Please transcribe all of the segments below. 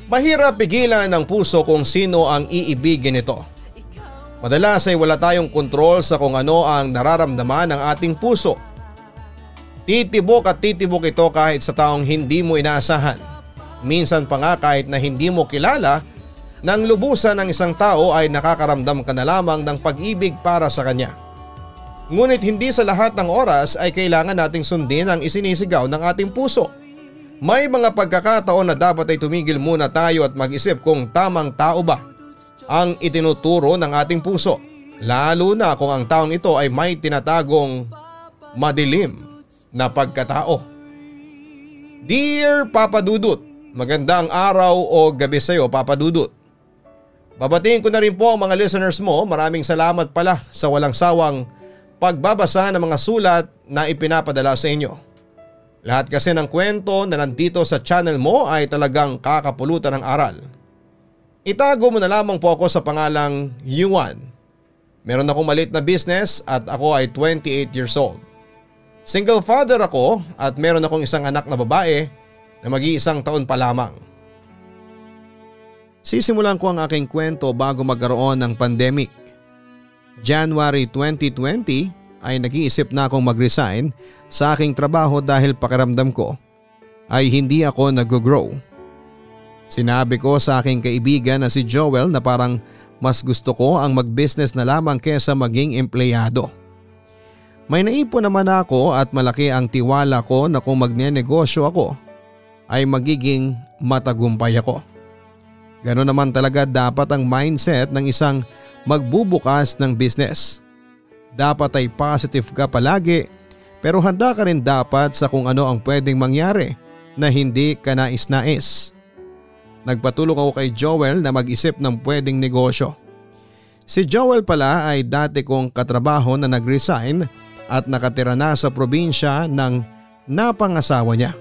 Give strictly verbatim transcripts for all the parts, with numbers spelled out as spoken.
Mahirap pigilan ng puso kung sino ang iibigin nito. Madalas ay wala tayong kontrol sa kung ano ang nararamdaman ng ating puso. Titibok at titibok ito kahit sa taong hindi mo inaasahan. Minsan pa nga kahit na hindi mo kilala, nang lubusan ng isang tao ay nakakaramdam ka na lamang ng pag-ibig para sa kanya. Ngunit hindi sa lahat ng oras ay kailangan nating sundin ang isinisigaw ng ating puso. May mga pagkakataon na dapat ay tumigil muna tayo at mag-isip kung tamang tao ba ang itinuturo ng ating puso, lalo na kung ang taong ito ay may tinatagong madilim na pagkatao. Dear Papa Dudut, magandang araw o gabi sa iyo, Papa Dudut. Babatiin ko na rin po ang mga listeners mo. Maraming salamat pala sa walang sawang pagbabasa ng mga sulat na ipinapadala sa inyo. Lahat kasi ng kwento na nandito sa channel mo ay talagang kakapulutan ng aral. Itago mo na lamang po ako sa pangalang Yuan. Meron akong maliit na business at ako ay twenty-eight years old. Single father ako at meron akong isang anak na babae na mag-iisang taon pa lamang. Sisimulan ko ang aking kwento bago magkaroon ng pandemic. January twenty twenty ay nag-iisip na akong mag-resign sa aking trabaho dahil pakiramdam ko ay hindi ako nag-grow. Sinabi ko sa aking kaibigan na si Joel na parang mas gusto ko ang mag-business na lamang kesa maging empleyado. May naipon naman ako at malaki ang tiwala ko na kung magnenegosyo ako ay magiging matagumpay ako. Ganoon naman talaga dapat ang mindset ng isang magbubukas ng business. Dapat ay positive ka palagi pero handa ka rin dapat sa kung ano ang pwedeng mangyari na hindi ka nais-nais. Nagpatulong ako kay Joel na mag-isip ng pwedeng negosyo. Si Joel pala ay dati kong katrabaho na nag-resign at nakatira na sa probinsya ng napangasawa niya.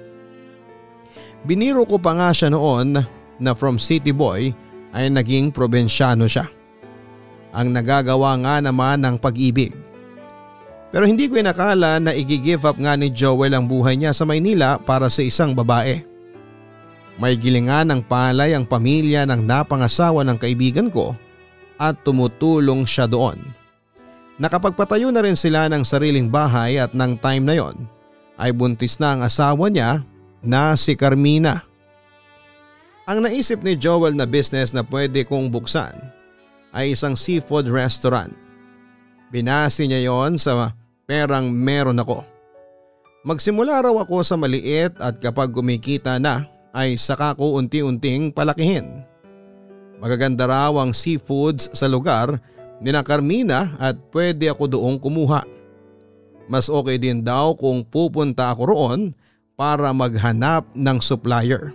Biniro ko pa nga siya noon na from city boy ay naging probinsyano siya. Ang nagagawa nga naman ng pag-ibig. Pero hindi ko inakala na i-give up nga ni Joel ang buhay niya sa Maynila para sa isang babae. May gilingan ng palay ang pamilya ng napangasawa ng kaibigan ko at tumutulong siya doon. Nakapagpatayo na rin sila ng sariling bahay at ng time na yon ay buntis na ang asawa niya na si Carmina. Ang naisip ni Joel na business na pwede kong buksan ay isang seafood restaurant. Binasi niya yon sa perang meron ako. Magsimula raw ako sa maliit at kapag kumikita na ay saka ko unti-unting palakihin. Magaganda raw ang seafoods sa lugar ni na Carmina at pwede ako doong kumuha. Mas okay din daw kung pupunta ako roon para maghanap ng supplier.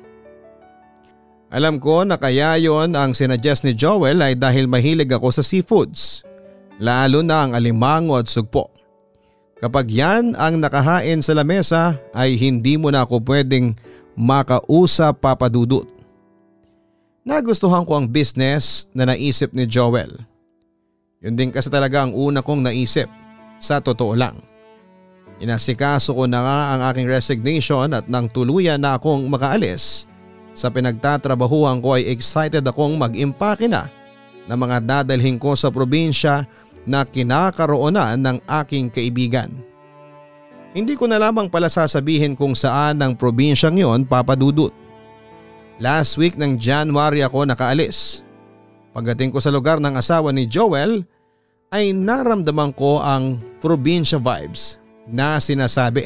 Alam ko na kaya yon ang sinuggest ni Joel ay dahil mahilig ako sa seafoods, lalo na ang alimango at sugpo. Kapag yan ang nakahain sa lamesa ay hindi mo na ako pwedeng makausap, Papa Dudut. Nagustuhan ko ang business na naisip ni Joel. Yun din kasi talaga ang una kong naisip, sa totoo lang. Inasikaso ko na nga ang aking resignation at nang tuluyan na akong makaalis sa pinagtatrabahuhan ko ay excited akong mag-impake na ng mga dadalhin ko sa probinsya na kinakaroonan ng aking kaibigan. Hindi ko na lamang pala sasabihin kung saan ang probinsyang yon, Papa Dudut. Last week ng January ako nakaalis. Pagdating ko sa lugar ng asawa ni Joel ay naramdaman ko ang probinsya vibes na sinasabi.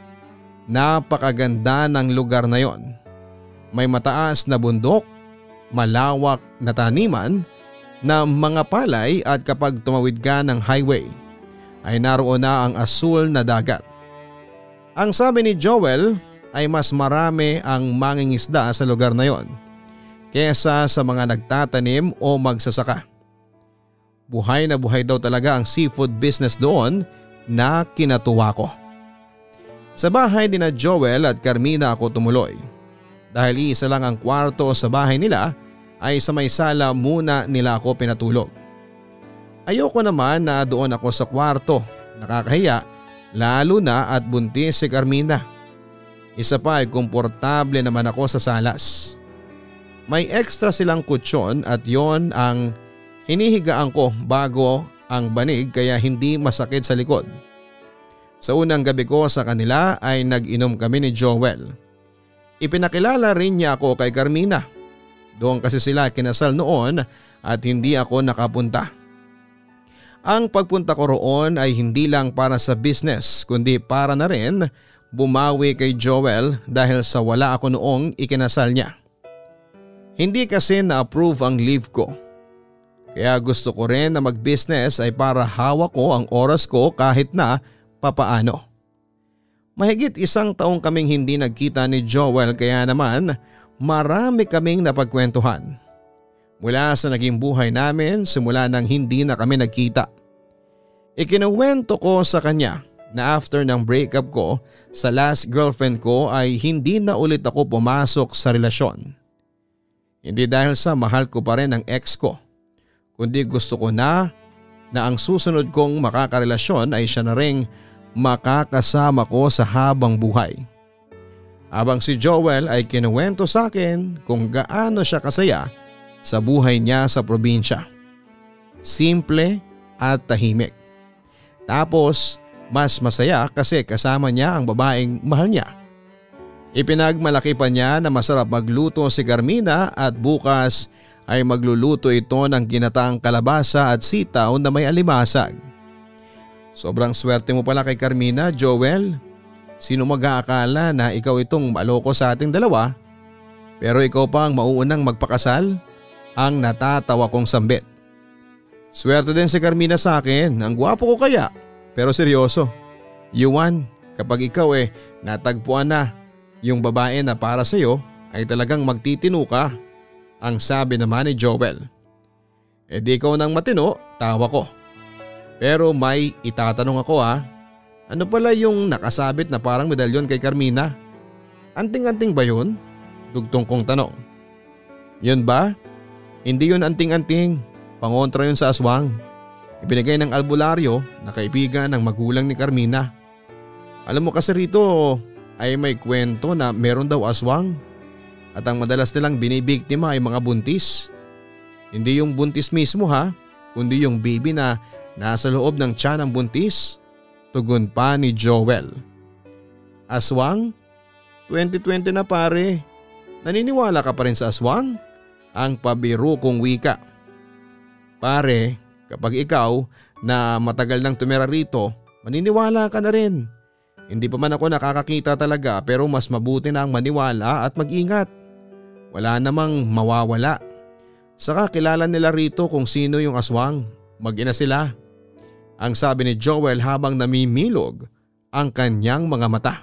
Napakaganda ng lugar na yon. May mataas na bundok, malawak na taniman na mga palay at kapag tumawid ka ng highway ay naroon na ang asul na dagat. Ang sabi ni Joel ay mas marami ang mangingisda sa lugar na yon kesa sa mga nagtatanim o magsasaka. Buhay na buhay daw talaga ang seafood business doon na kinatuwa ko. Sa bahay ni na Joel at Carmina ako tumuloy. Dahil iisa lang ang kwarto sa bahay nila ay sa may sala muna nila ako pinatulog. Ayoko naman na doon ako sa kwarto, nakakahiya lalo na at buntis si Carmina. Isa pa ay komportable naman ako sa salas. May extra silang kutsyon at yon ang hinihigaan ko bago ang banig kaya hindi masakit sa likod. Sa unang gabi ko sa kanila ay nag-inom kami ni Joel. Ipinakilala rin niya ako kay Carmina. Doon kasi sila kinasal noon at hindi ako nakapunta. Ang pagpunta ko roon ay hindi lang para sa business kundi para na rin bumawi kay Joel dahil sa wala ako noong ikinasal niya. Hindi kasi na-approve ang leave ko. Kaya gusto ko rin na mag-business ay para hawak ko ang oras ko kahit na papaano. Mahigit isang taong kaming hindi nagkita ni Joel kaya naman marami kaming napagkwentuhan. Mula sa naging buhay namin simula nang hindi na kami nagkita. Ikinuwento ko sa kanya na after ng breakup ko sa last girlfriend ko ay hindi na ulit ako pumasok sa relasyon. Hindi dahil sa mahal ko pa rin ang ex ko. Kundi gusto ko na na ang susunod kong makakarelasyon ay siya na ring makakasama ko sa habang buhay. Habang si Joel ay kinuwento sa akin kung gaano siya kasaya sa buhay niya sa probinsya. Simple at tahimik. Tapos mas masaya kasi kasama niya ang babaeng mahal niya. Ipinagmalaki pa niya na masarap magluto si Carmina at bukas ay magluluto ito ng ginataang kalabasa at sitaw na may alimasag. Sobrang swerte mo pala kay Carmina, Joel. Sino mag-aakala na ikaw itong maloko sa ating dalawa pero ikaw pa ang mauunang magpakasal? Ang natatawa kong sambit. Swerte din si Carmina sa akin, ang gwapo ko kaya. Pero seryoso, Yuan, kapag ikaw eh natagpuan na yung babae na para sa'yo ay talagang magtitino ka. Ang sabi naman ni Joel. E di ikaw nang matino, tawa ko. Pero may itatanong ako ha. Ano pala yung nakasabit na parang medalyon kay Carmina? Anting-anting ba yun? Dugtong kong tanong. Yun ba? Hindi yun anting-anting. Pangontra yun sa aswang. Ibinigay ng albularyo na kaibigan ng magulang ni Carmina. Alam mo kasi rito ay may kwento na meron daw aswang. At ang madalas nilang binibiktima ay mga buntis. Hindi yung buntis mismo ha, kundi yung baby na nasa loob ng tiyan ng buntis. Tugon pa ni Joel. Aswang? twenty twenty na pare. Naniniwala ka pa rin sa aswang? Ang pabiro kong wika. Pare, kapag ikaw na matagal nang tumira rito, maniniwala ka na rin. Hindi pa man ako nakakakita talaga pero mas mabuti na ang maniwala at mag-ingat. Wala namang mawawala. Saka kilala nila rito kung sino yung aswang. Mag-ina sila. Ang sabi ni Joel habang namimilog ang kanyang mga mata.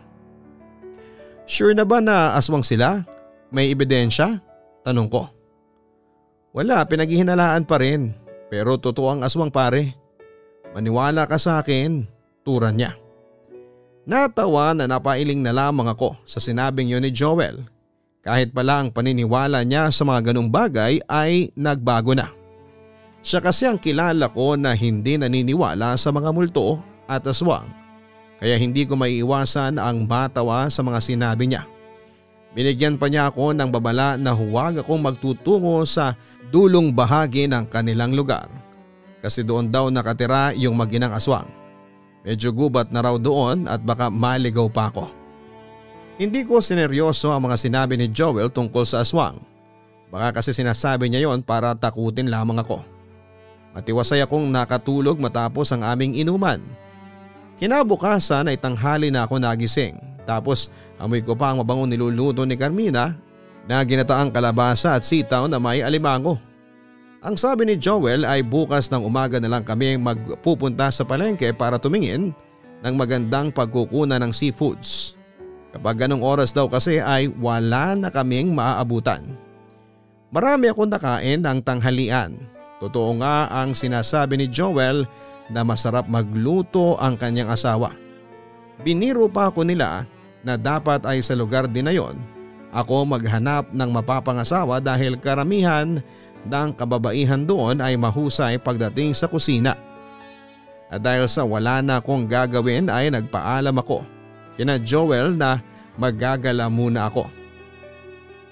Sure na ba na aswang sila? May ebidensya? Tanong ko. Wala, pinaghihinalaan pa rin. Pero totoo ang aswang pare. Maniwala ka sa akin, turan niya. Natawa na napailing na lamang ako sa sinabing yun ni Joel. Kahit pala ang paniniwala niya sa mga ganong bagay ay nagbago na. Siya kasi ang kilala ko na hindi naniniwala sa mga multo at aswang. Kaya hindi ko maiiwasan ang matawa sa mga sinabi niya. Binigyan pa niya ako ng babala na huwag akong magtutungo sa dulong bahagi ng kanilang lugar. Kasi doon daw nakatira yung mag-inang aswang. Medyo gubat na raw doon at baka maligaw pa ako. Hindi ko sineryoso ang mga sinabi ni Joel tungkol sa aswang. Baka kasi sinasabi niya yon para takutin lamang ako. Matiwasay akong nakatulog matapos ang aming inuman. Kinabukasan ay tanghali na ako nagising. Tapos amoy ko pa ang mabangong niluluto ni Carmina na ginataang kalabasa at sitaw na may alimango. Ang sabi ni Joel ay bukas ng umaga na lang kami magpupunta sa palengke para tumingin ng magandang pagkukunan ng seafoods. Kapag ganong oras daw kasi ay wala na kaming maaabutan. Marami akong nakain ng tanghalian. Totoo nga ang sinasabi ni Joel na masarap magluto ang kanyang asawa. Biniro pa ako nila na dapat ay sa lugar din na yon ako maghanap ng mapapangasawa dahil karamihan ng kababaihan doon ay mahusay pagdating sa kusina. At dahil sa wala na akong gagawin ay nagpaalam ako kina Joel na maggagala muna ako.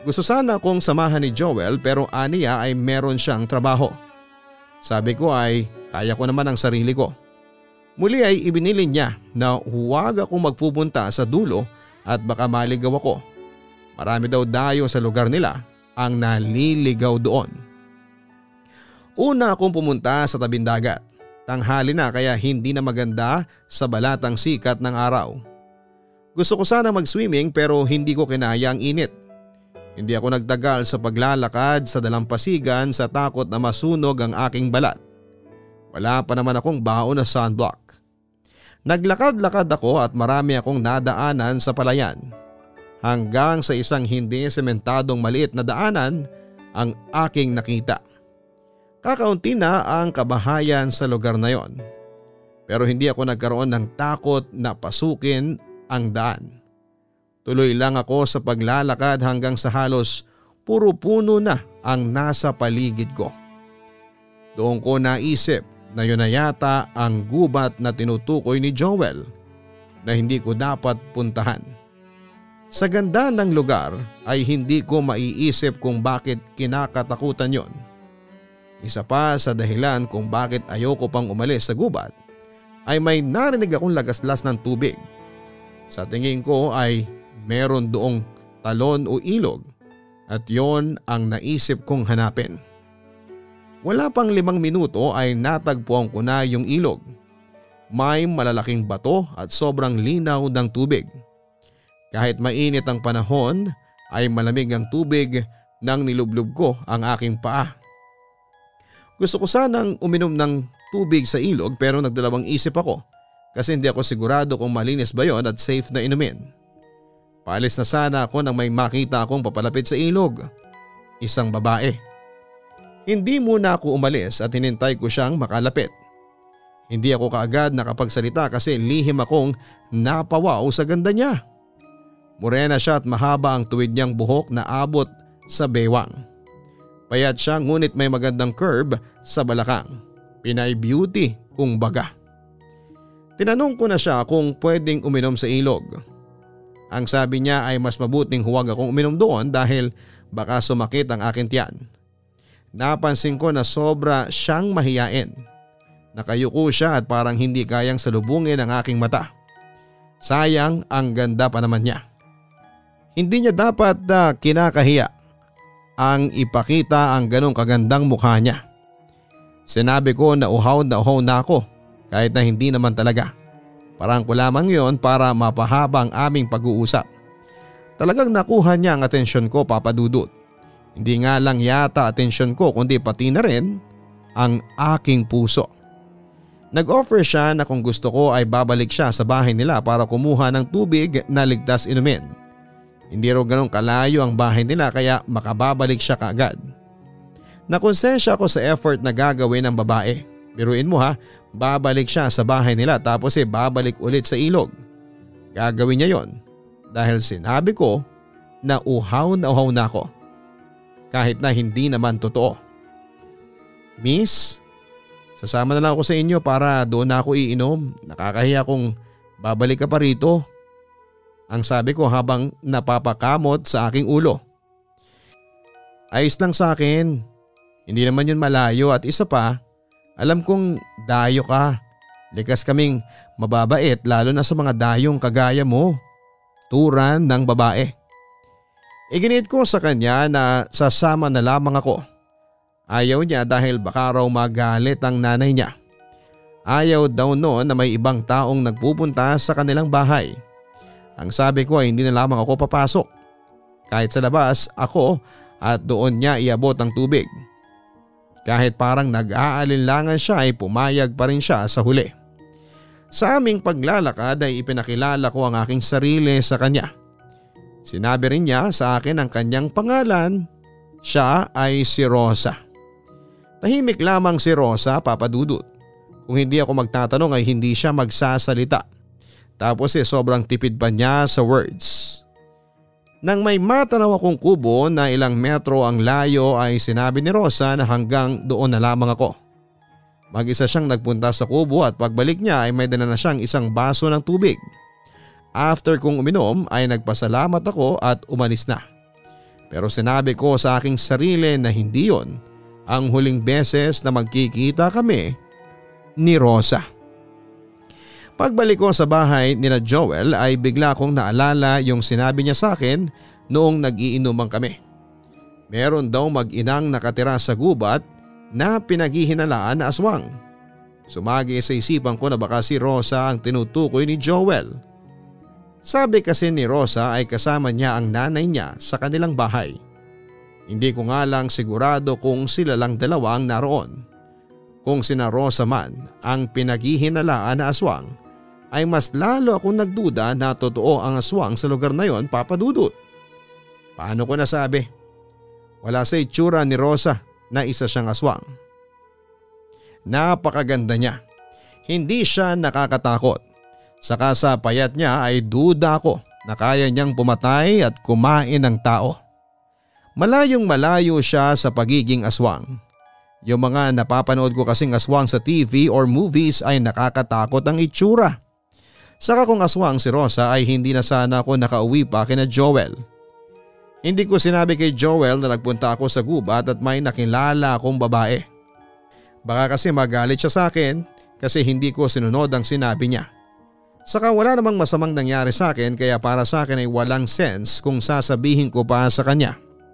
Gusto sana akong samahan ni Joel pero aniya ay meron siyang trabaho. Sabi ko ay kaya ko naman ang sarili ko. Muli ay ibinilin niya na huwag akong magpupunta sa dulo at baka maligaw ako. Marami daw dayo sa lugar nila ang naliligaw doon. Una akong pumunta sa tabing dagat. Tanghali na kaya hindi na maganda sa balatang sikat ng araw. Gusto ko sana mag-swimming pero hindi ko kinaya ang init. Hindi ako nagtagal sa paglalakad sa dalampasigan sa takot na masunog ang aking balat. Wala pa naman akong baon na sunblock. Naglakad-lakad ako at marami akong nadaanan sa palayan. Hanggang sa isang hindi sementadong maliit na daanan ang aking nakita. Kakaunti na ang kabahayan sa lugar na yon. Pero hindi ako nagkaroon ng takot na pasukin ang daan. Tuloy lang ako sa paglalakad hanggang sa halos puro puno na ang nasa paligid ko. Doon ko naisip na yun na yata ang gubat na tinutukoy ni Joel na hindi ko dapat puntahan. Sa ganda ng lugar ay hindi ko maiisip kung bakit kinakatakutan yon. Isa pa sa dahilan kung bakit ayoko pang umalis sa gubat ay may narinig akong lagaslas ng tubig. Sa tingin ko ay meron doong talon o ilog at yon ang naisip kong hanapin. Wala pang limang minuto ay natagpuan ko na yung ilog. May malalaking bato at sobrang linaw ng tubig. Kahit mainit ang panahon ay malamig ang tubig nang nilublob ko ang aking paa. Gusto ko sanang uminom ng tubig sa ilog pero nagdalawang isip ako kasi hindi ako sigurado kung malinis ba yon at safe na inumin. Paalis na sana ako nang may makita akong papalapit sa ilog. Isang babae. Hindi muna ako umalis at hinintay ko siyang makalapit. Hindi ako kaagad nakapagsalita kasi lihim akong napawaw sa ganda niya. Morena siya at mahaba ang tuwid niyang buhok na abot sa bewang. Payat siya ngunit may magandang curve sa balakang. Pinay beauty kung baga. Tinanong ko na siya kung pwedeng uminom sa ilog. Ang sabi niya ay mas mabuting huwag akong uminom doon dahil baka sumakit ang aking tiyan. Napansin ko na sobra siyang mahiyain. Nakayuko siya at parang hindi kayang salubungin ang aking mata. Sayang, ang ganda pa naman niya. Hindi niya dapat na uh, kinakahiya ang ipakita ang ganong kagandang mukha niya. Sinabi ko na uhaw na uhaw na ako kahit na hindi naman talaga. Parang ko lamang yon para mapahaba ang aming pag-uusap. Talagang nakuha niya ang atensyon ko, Papa Dudut. Hindi nga lang yata atensyon ko kundi pati na rin ang aking puso. Nag-offer siya na kung gusto ko ay babalik siya sa bahay nila para kumuha ng tubig na ligtas inumin. Hindi raw ganun kalayo ang bahay nila kaya makababalik siya kaagad. Nakonsensya ako sa effort na gagawin ng babae. Biruin mo ha, babalik siya sa bahay nila tapos eh babalik ulit sa ilog. Gagawin niya yon dahil sinabi ko na uhaw na uhaw na ako. Kahit na hindi naman totoo. Miss, sasama na lang ako sa inyo para doon na ako iinom. Nakakahiya kung babalik ka pa rito. Ang sabi ko habang napapakamot sa aking ulo. Ayos lang sa akin. Hindi naman yun malayo at isa pa, alam kong dayo ka. Likas kaming mababait lalo na sa mga dayong kagaya mo. Turan ng babae. Iginit ko sa kanya na sasama na lamang ako. Ayaw niya dahil baka raw magalit ang nanay niya. Ayaw daw noon na may ibang taong nagpupunta sa kanilang bahay. Ang sabi ko ay hindi na lamang ako papasok. Kahit sa labas ako at doon niya iabot ang tubig. Kahit parang nag-aalinlangan siya ay pumayag pa rin siya sa huli. Sa aming paglalakad ay ipinakilala ko ang aking sarili sa kanya. Sinabi rin niya sa akin ang kanyang pangalan. Siya ay si Rosa. Tahimik lamang si Rosa, Papa Dudut. Kung hindi ako magtatanong ay hindi siya magsasalita. Tapos eh sobrang tipid pa niya sa words. Nang may matanaw akong kubo na ilang metro ang layo ay sinabi ni Rosa na hanggang doon na lamang ako. Mag-isa siyang nagpunta sa kubo at pagbalik niya ay may dala na siyang isang baso ng tubig. After kong uminom ay nagpasalamat ako at umalis na. Pero sinabi ko sa aking sarili na hindi yon ang huling beses na magkikita kami ni Rosa. Pagbalik ko sa bahay nila Joel ay bigla kong naalala yung sinabi niya sa akin noong nag-iinuman kami. Meron daw mag-inang nakatira sa gubat na pinaghihinalaan na aswang. Sumagi sa isipan ko na baka si Rosa ang tinutukoy ni Joel. Sabi kasi ni Rosa ay kasama niya ang nanay niya sa kanilang bahay. Hindi ko nga lang sigurado kung sila lang dalawa ang naroon. Kung sina Rosa man ang pinaghihinalaan na aswang ay mas lalo akong nagduda na totoo ang aswang sa lugar na yon, Papa Dudut. Paano ko nasabi? Wala sa itsura ni Rosa na isa siyang aswang. Napakaganda niya. Hindi siya nakakatakot. Saka sa payat niya ay duda ko na kaya niyang pumatay at kumain ng tao. Malayong malayo siya sa pagiging aswang. Yung mga napapanood ko kasing aswang sa T V or movies ay nakakatakot ang itsura. Saka kung aswang si Rosa ay hindi na sana ako nakauwi pa kina Joel. Hindi ko sinabi kay Joel na nagpunta ako sa gubat at may nakilala akong babae. Baka kasi magalit siya sa akin kasi hindi ko sinunod ang sinabi niya. Saka wala namang masamang nangyari sa akin kaya para sa akin ay walang sense kung sasabihin ko pa sa kanya.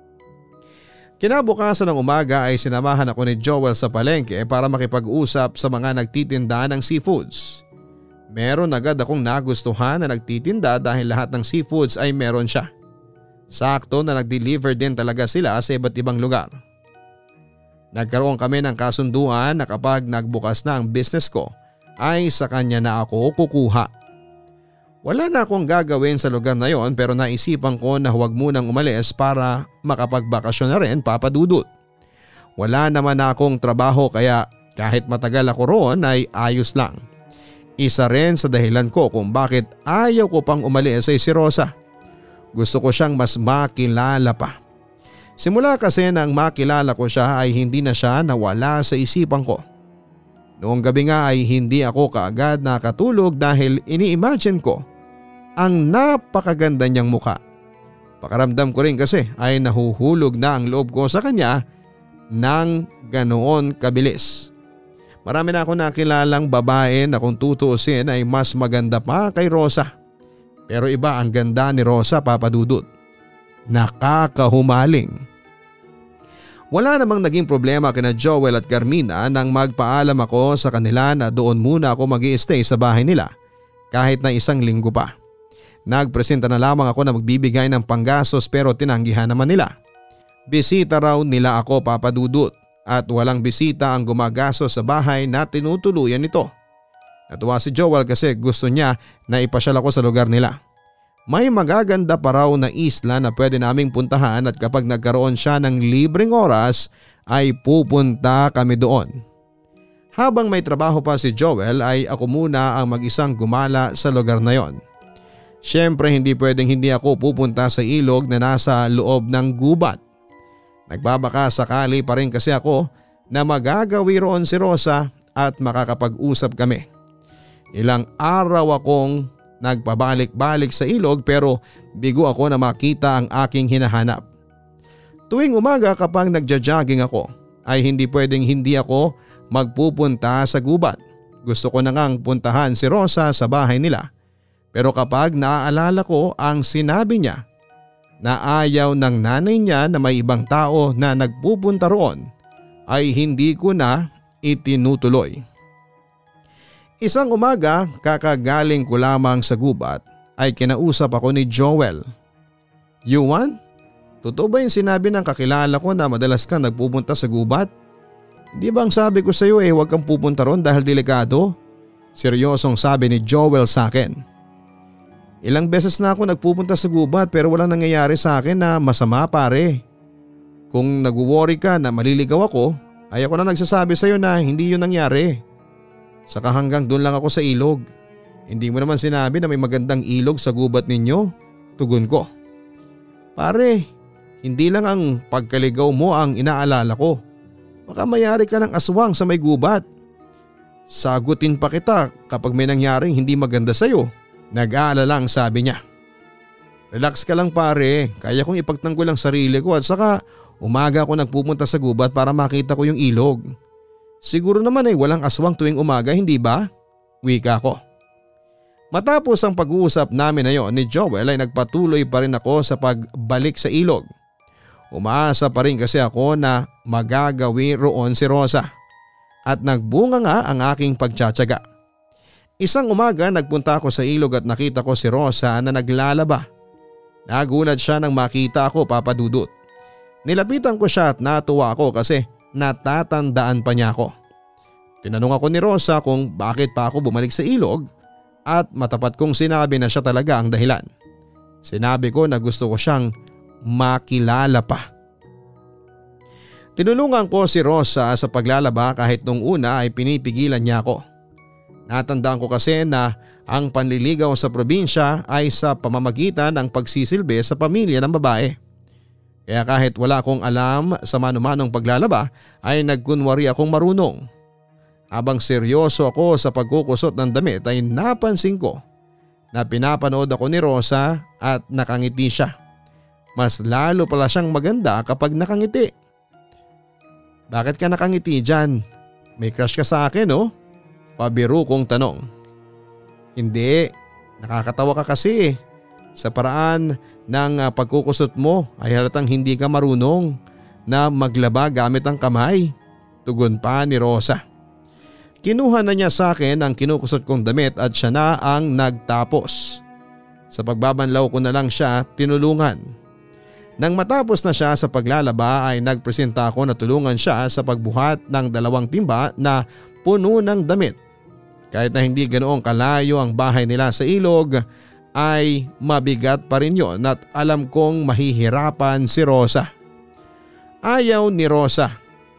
Kinabukasan ng umaga ay sinamahan ako ni Joel sa palengke para makipag-usap sa mga nagtitinda ng seafoods. Meron agad akong nagustuhan na nagtitinda dahil lahat ng seafoods ay meron siya. Sakto na nag-deliver din talaga sila sa iba't ibang lugar. Nagkaroon kami ng kasunduan na kapag nagbukas na ang business ko ay sa kanya na ako kukuha. Wala na akong gagawin sa lugar na yon pero naisipan ko na huwag munang umalis para makapagbakasyon na rin, Papa Dudut. Wala naman na akong trabaho kaya kahit matagal ako roon ay ayos lang. Isa rin sa dahilan ko kung bakit ayaw ko pang umalis ay si Rosa. Gusto ko siyang mas makilala pa. Simula kasi nang makilala ko siya ay hindi na siya nawala sa isipan ko. Noong gabi nga ay hindi ako kaagad nakatulog dahil ini-imagine ko ang napakaganda niyang mukha. Pakaramdam ko rin kasi ay nahuhulog na ang loob ko sa kanya ng ganoon kabilis. Marami na ako nakilalang babae na kung tutuusin ay mas maganda pa kay Rosa. Pero iba ang ganda ni Rosa, Papa Dudut. Nakakahumaling. Wala namang naging problema kina Joel at Carmina nang magpaalam ako sa kanila na doon muna ako mag-i-stay sa bahay nila kahit na isang linggo pa. Nagpresenta na lamang ako na magbibigay ng panggastos pero tinanggihan naman nila. Bisita raw nila ako, Papa Dudut, at walang bisita ang gumagastos sa bahay na tinutuluyan nito. Natuwa si Joel kasi gusto niya na ipasyal ako sa lugar nila. May magaganda pa raw na isla na pwede naming puntahan at kapag nagkaroon siya ng libreng oras ay pupunta kami doon. Habang may trabaho pa si Joel ay ako muna ang mag-isang gumala sa lugar na yon. Siyempre hindi pwedeng hindi ako pupunta sa ilog na nasa loob ng gubat. Nagbabaka sakali pa rin kasi ako na magagawi roon si Rosa at makakapag-usap kami. Ilang araw akong nagpabalik-balik sa ilog pero bigo ako na makita ang aking hinahanap. Tuwing umaga kapag nagja-jogging ako ay hindi pwedeng hindi ako magpupunta sa gubat. Gusto ko na ngang puntahan si Rosa sa bahay nila. Pero kapag naaalala ko ang sinabi niya na ayaw ng nanay niya na may ibang tao na nagpupunta roon ay hindi ko na itinutuloy. Isang umaga kakagaling ko lamang sa gubat ay kinausap ako ni Joel. Yuan, totoo ba yung sinabi ng kakilala ko na madalas kang nagpupunta sa gubat? Di ba ang sabi ko sa iyo eh huwag kang pupunta ron dahil delikado? Seryosong sabi ni Joel sa akin. Ilang beses na ako nagpupunta sa gubat pero walang nangyayari sa akin na masama, pare. Kung nag-worry ka na maliligaw ako ay ako na nagsasabi sa iyo na hindi yun nangyari. Saka hanggang doon lang ako sa ilog. Hindi mo naman sinabi na may magandang ilog sa gubat ninyo, tugon ko. Pare, hindi lang ang pagkaligaw mo ang inaalala ko. Baka mayari ka ng aswang sa may gubat. Sagutin pa kita kapag may nangyaring hindi maganda sa iyo. Nag-aalalang sabi niya. Relax ka lang pare, kaya kong ipagtanggol ang sarili ko at saka umaga ako nagpupunta sa gubat para makita ko yung ilog. Siguro naman ay walang aswang tuwing umaga, hindi ba? Wika ko. Matapos ang pag-uusap namin na yon ni Joel ay nagpatuloy pa rin ako sa pagbalik sa ilog. Umaasa pa rin kasi ako na magagawi roon si Rosa. At nagbunga nga ang aking pagtsatsaga. Isang umaga nagpunta ako sa ilog at nakita ko si Rosa na naglalaba. Nagulat siya nang makita ako, Papa Dudut. Nilapitan ko siya at natuwa ako kasi natatandaan pa niya ako. Tinanong ako ni Rosa kung bakit pa ako bumalik sa ilog at matapat kong sinabi na siya talaga ang dahilan. Sinabi ko na gusto ko siyang makilala pa. Tinulungan ko si Rosa sa paglalaba kahit nung una ay pinipigilan niya ako. Natandaan ko kasi na ang panliligaw sa probinsya ay sa pamamagitan ng pagsisilbi sa pamilya ng babae. Kaya kahit wala akong alam sa mano-manong paglalaba ay nagkunwari akong marunong. Habang seryoso ako sa pagkukusot ng damit ay napansin ko na pinapanood ako ni Rosa at nakangiti siya. Mas lalo pala siyang maganda kapag nakangiti. Bakit ka nakangiti dyan? May crush ka sa akin, oh? Pabiro kong tanong. Hindi, nakakatawa ka kasi. Sa paraan ng pagkukusot mo ay halatang hindi ka marunong na maglaba gamit ang kamay. Tugon pa ni Rosa. Kinuha na niya sa akin ang kinukusot kong damit at siya na ang nagtapos. Sa pagbabanlaw ko na lang siya tinulungan. Nang matapos na siya sa paglalaba ay nagpresenta ako na tulungan siya sa pagbuhat ng dalawang timba na puno ng damit. Kahit na hindi ganoong kalayo ang bahay nila sa ilog ay mabigat pa rin yon at alam kong mahihirapan si Rosa. Ayaw ni Rosa.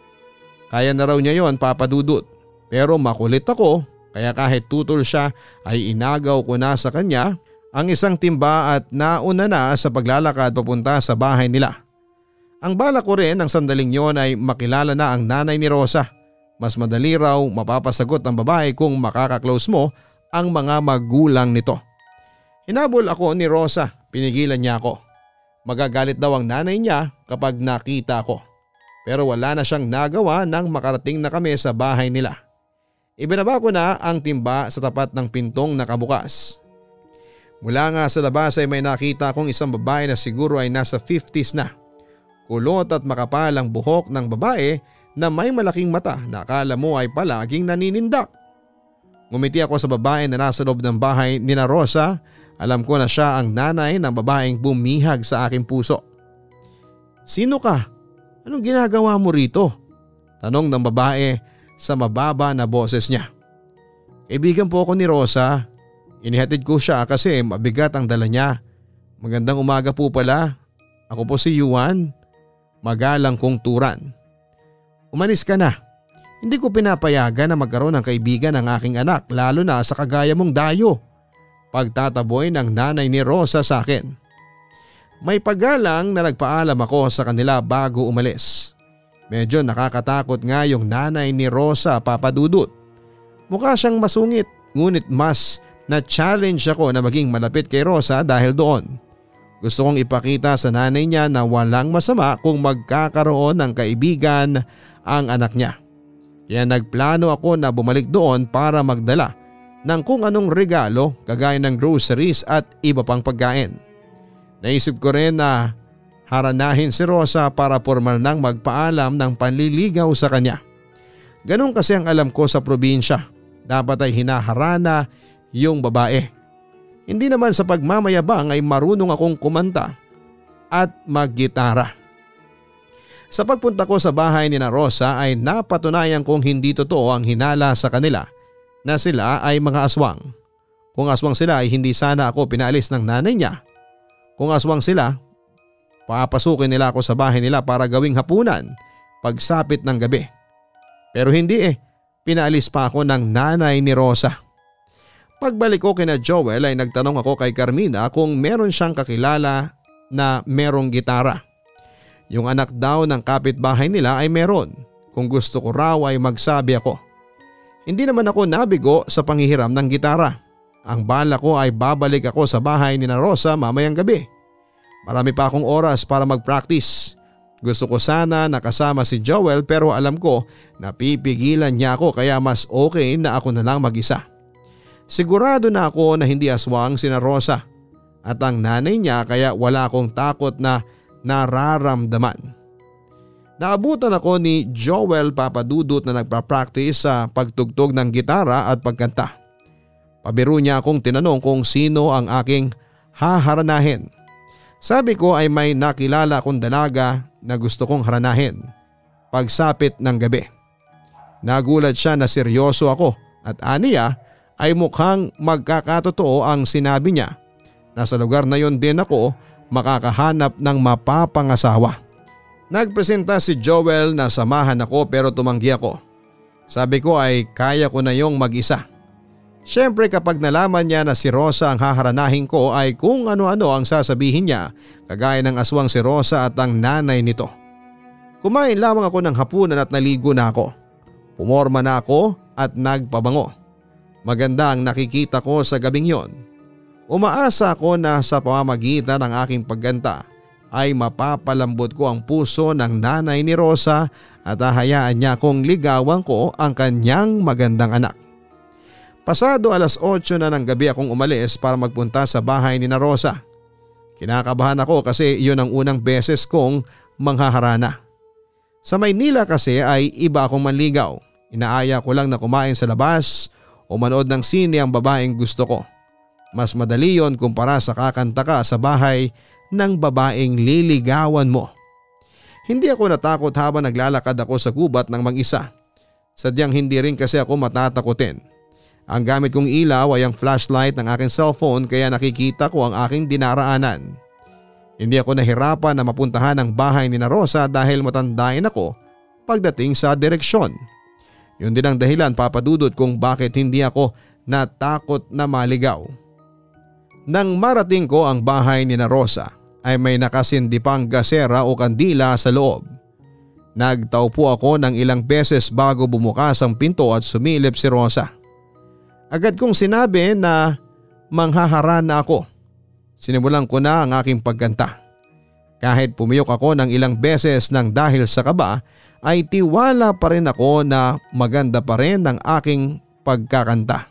Kaya na raw niya yon, Papa Dudut. Pero makulit ako kaya kahit tutol siya ay inagaw ko na sa kanya ang isang timba at nauna na sa paglalakad papunta sa bahay nila. Ang bala ko rin ng sandaling yon ay makilala na ang nanay ni Rosa. Mas madali raw mapapasagot ng babae kung makakaklose mo ang mga magulang nito. Hinabol ako ni Rosa, pinigilan niya ako. Magagalit daw ang nanay niya kapag nakita ko. Pero wala na siyang nagawa nang makarating na kami sa bahay nila. Ibinaba ko na ang timba sa tapat ng pintong nakabukas. Mula nga sa labas ay may nakita akong isang babae na siguro ay nasa fifties na. Kulot at makapal ang buhok ng babae na may malaking mata na akala mo ay palaging naninindak. Ngumiti ako sa babae na nasa loob ng bahay ni na Rosa. Alam ko na siya ang nanay ng babaeng bumihag sa aking puso. Sino ka? Anong ginagawa mo rito? Tanong ng babae sa mababa na boses niya. Kaibigan po ako ni Rosa. Inihatid ko siya kasi mabigat ang dala niya. Magandang umaga po pala. Ako po si Yuan. Magalang kong turan. Umalis ka na. Hindi ko pinapayagan na magkaroon ng kaibigan ang aking anak lalo na sa kagaya mong dayo. Pagtataboy ng nanay ni Rosa sa akin. May paggalang na nagpaalam ako sa kanila bago umalis. Medyo nakakatakot nga yung nanay ni Rosa, Papa Dudut. Mukha siyang masungit ngunit mas na-challenge ako na maging malapit kay Rosa dahil doon. Gusto kong ipakita sa nanay niya na walang masama kung magkakaroon ng kaibigan ang anak niya. Kaya nagplano ako na bumalik doon para magdala ng kung anong regalo kagaya ng groceries at iba pang pagkain. Naisip ko rin na haranahin si Rosa para formal nang magpaalam ng panliligaw sa kanya. Ganun kasi ang alam ko sa probinsya. Dapat ay hinaharana yung babae. Hindi naman sa pagmamayabang ay marunong akong kumanta at maggitara. Sa pagpunta ko sa bahay ni na Rosa ay napatunayan kong hindi totoo ang hinala sa kanila na sila ay mga aswang. Kung aswang sila ay hindi sana ako pinaalis ng nanay niya. Kung aswang sila, papasukin nila ako sa bahay nila para gawing hapunan pagsapit ng gabi. Pero hindi eh, pinaalis pa ako ng nanay ni Rosa. Pagbalik ko kina Joel ay nagtanong ako kay Carmina kung meron siyang kakilala na merong gitara. Yung anak daw ng kapitbahay nila ay meron. Kung gusto ko raw ay magsabi ako. Hindi naman ako nabigo sa panghihiram ng gitara. Ang bala ko ay babalik ako sa bahay ni na Rosa mamayang gabi Marami pa akong oras para mag-practice. Gusto ko sana nakasama si Joel pero alam ko na pipigilan niya ako kaya mas okay na ako na lang mag-isa. Sigurado na ako na hindi aswang sina Rosa at ang nanay niya kaya wala akong takot na nararamdaman. Naabutan ako ni Joel Papadudut na nagpa-practice sa pagtugtog ng gitara at pagkanta. Pabiro niya akong tinanong kung sino ang aking haharanahin. Sabi ko ay may nakilala akong dalaga na gusto kong haranahin pagsapit ng gabi. Nagulat siya na seryoso ako at aniya ay mukhang magkakatotoo ang sinabi niya na sa lugar na yon din ako makakahanap ng mapapangasawa. Nagpresenta si Joel na samahan ako pero tumanggi ako. Sabi ko ay kaya ko na yung mag-isa. Siyempre kapag nalaman niya na si Rosa ang haharanahin ko ay kung ano-ano ang sasabihin niya kagaya ng aswang si Rosa at ang nanay nito. Kumain lamang ako ng hapunan at naligo na ako. Pumorma na ako at nagpabango. Maganda ang nakikita ko sa gabing yon. Umaasa ako na sa pamamagitan ng aking pagganta ay mapapalambot ko ang puso ng nanay ni Rosa at hahayaan niya kung ligawan ko ang kanyang magandang anak. Pasado alas otso na ng gabi akong umalis para magpunta sa bahay ni na Rosa. Kinakabahan ako kasi iyon ang unang beses kong manghaharana. Sa Maynila kasi ay iba akong manligaw. Inaaya ko lang na kumain sa labas o manood ng sine ang babaeng gusto ko. Mas madali yon kumpara sa kakanta ka sa bahay ng babaeng liligawan mo. Hindi ako natakot habang naglalakad ako sa gubat ng mag-isa. Sadyang hindi rin kasi ako matatakutin. Ang gamit kong ilaw ay ang flashlight ng aking cellphone kaya nakikita ko ang aking dinaraanan. Hindi ako nahirapan na mapuntahan ang bahay ni na Rosa dahil matandain ako pagdating sa direksyon. Yun din ang dahilan Papadudot kung bakit hindi ako natakot na maligaw. Nang marating ko ang bahay ni na Rosa ay may nakasindi pang gasera o kandila sa loob. Nagtaupo ako ng ilang beses bago bumukas ang pinto at sumilip si Rosa. Agad kong sinabi na manghaharana ako. Sinimulan ko na ang aking pagkanta. Kahit pumiyok ako ng ilang beses nang dahil sa kaba ay tiwala pa rin ako na maganda pa rin ang aking pagkakanta.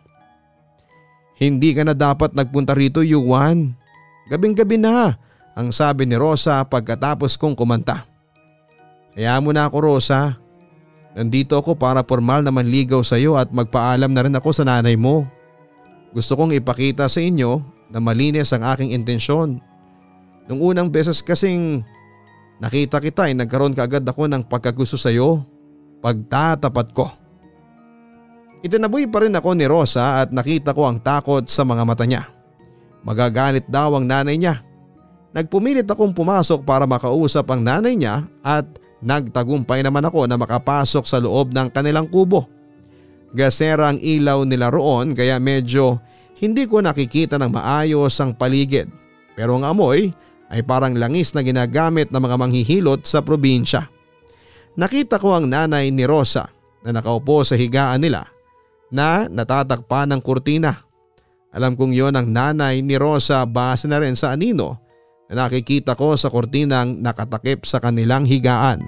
Hindi ka na dapat nagpunta rito, Yuan. Gabing-gabi na, ang sabi ni Rosa pagkatapos kong kumanta. Hayaan mo na ako, Rosa. Nandito ako para formal na manligaw sa iyo at magpaalam na rin ako sa nanay mo. Gusto kong ipakita sa inyo na malinis ang aking intensyon. Nung unang beses kasing nakita kita ay nagkaroon kaagad ako ng pagkagusto sa iyo. Pagtatapat ko. Itinaboy pa rin ako ni Rosa at nakita ko ang takot sa mga mata niya. Magagalit daw ang nanay niya. Nagpumilit akong pumasok para makausap ang nanay niya at nagtagumpay naman ako na makapasok sa loob ng kanilang kubo. Gasera ang ilaw nila roon kaya medyo hindi ko nakikita ng maayos ang paligid. Pero ang amoy ay parang langis na ginagamit ng mga manghihilot sa probinsya. Nakita ko ang nanay ni Rosa na nakaupo sa higaan nila na natatakpan ng kurtina. Alam kong yon ang nanay ni Rosa base na rin sa anino na nakikita ko sa kurtinang nakatakip sa kanilang higaan.